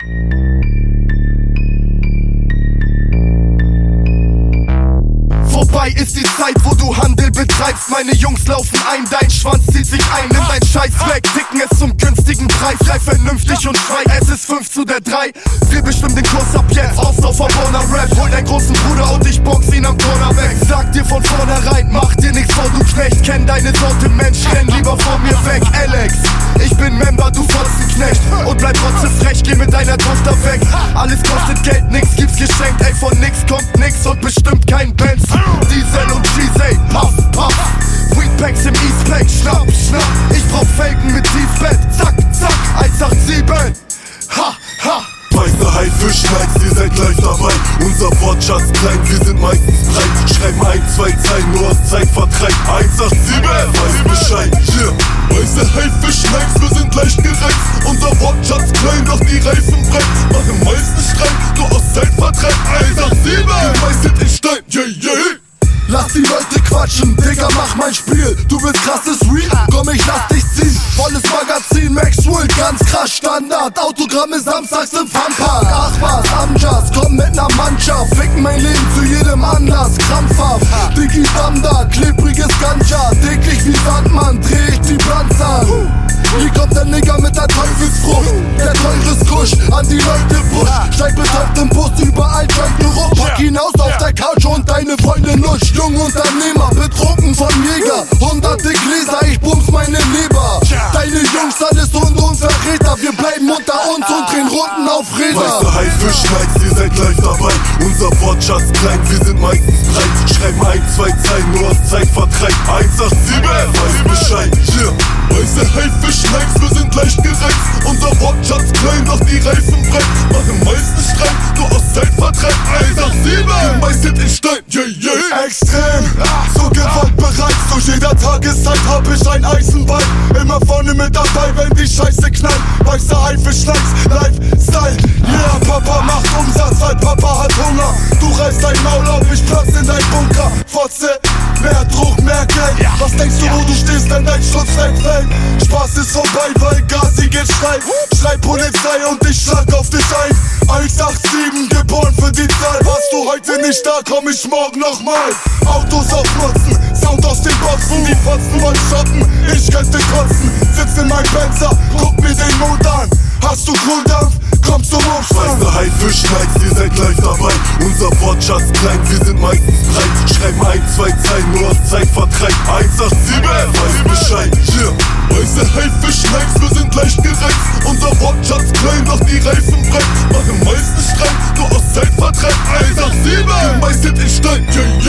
Vorbei ist die Zeit, wo du Handel betreibst. Meine Jungs laufen ein, dein Schwanz zieht sich ein. Nimm dein Scheiß weg, ticken es zum günstigen Preis. Sei vernünftig und schrei, es ist 5:3. Wir bestimmen den Kurs ab jetzt, auf verborener Rap. Hol deinen großen Bruder und ich box ihn am Corner weg. Sag dir von vornherein, mach dir nichts vor, du Knecht. Kenn deine Sorte Mensch, renn lieber vor mir weg. Alex, ich bin Member, du Fotzenknecht. Und bleib trotzdem frech, geh mit deiner Tochter weg. Alles kostet Geld, nix gibt's geschenkt. Ey, von nix kommt nix und bestimmt kein Benz. Diesel und Cheese, ey, puff, puff. Weedpacks im Eastpack, schnapp, schnapp. Ich brauch Felgen mit Tiefbett, zack, zack, 187. Ha, ha. Weiße Haifisch, Nikes, ihr seid live dabei. Unser Wortschatz klein, wir sind meistens breit. Schreiben 1, 2 Zeilen, nur aus Zeitvertreib. 187, weiß Bescheid, yeah. Weiße Haifisch, Nikes, wir sind leicht gereizt. Unser Wortschatz klein, doch die Reifen breit. Machen meisten Streit, nur aus Zeitvertreib. 187, gemeißelt in Stein, yeah, yeah. Lass die Leute quatschen, Digga, mach mein Spiel. Du willst krasses Real? Komm, ich lass dich ziehen. Volles Magazin, Maxwell, ganz krass Standard. Autogramme samstags im Funpark. Ach was, Amjas, komm mit ner Mannschaft. Ficken mein Leben zu jedem Anlass, krampfhaft. Digi Damda, klebriges Ganja. Täglich wie Sandmann, dreh ich die Blanz an. Hier kommt der Nigger mit der Teufelsfrucht. Der teures Kusch, an die Leute push. Steig betäubt im Bus, überall Joint-Geruch. Pack hinaus auf der Couch und deine Freundin lutscht. Jungunternehmer, betrunken von Jäger. 100 Gläser, ich bums meine Leber. Deine Jungs, alles Hunde und Verräter. Wir bleiben unter uns und drehen Runden auf Räder. Weiße Haifisch, Nikes, ihr seid live dabei. Unser Wortschatz klein, wir sind meistens breit. Schreiben 1, 2 Zeilen, nur aus Zeitvertreib. 187, weiß Bescheid, yeah. Weiße Haifisch, Nikes, wir sind leicht gereizt. Unser Wortschatz klein, doch die Reifen breit. Machen meisten Streit, nur aus Zeitvertreib. 187, gemeißelt in Stein, yeah, yeah. Extrem, so gewaltbereit. Zu jeder Tageszeit hab ich ein Eisenbein. Immer vorne mit dabei, wenn die Scheiße knallt. Weiße Haifisch, Nikes, Lifestyle. Yeah, Papa macht Umsatz, weil Papa hat Hunger. Du reißt dein Maul auf, ich platz in dein Bunker. Fotze, mehr Druck, mehr Geld. Was denkst du, wo du stehst, wenn dein Schutz wegfällt? Spaß ist vorbei, weil Gazi geht schreit. Schrei Polizei und ich schlag auf dich ein. 187, geboren für die Zahl. Warst du heute nicht da, komm ich morgen nochmal. Autos aufmotzen, Sound aus den Boxen. Die Fotzen wollen shoppen, ich könnte kotzen. Sitz in mein Benzer, guck mir den Mond an. Hast du Kohldampf? Kommst du Umstand? Weiße Haifisch, Nikes, ihr seid live dabei. Unser Wortschatz klein, wir sind meistens breit. Schreiben 1, 2 Zeilen, nur aus Zeitvertreib. 187, weiß Bescheid, yeah. Weiße Haifisch, Nikes, wir sind leicht gereizt. Unser Wortschatz klein, doch die Reifen breit. Machen meisten Streit, nur aus Zeitvertreib. 187, gemeißelt in Stein, yeah.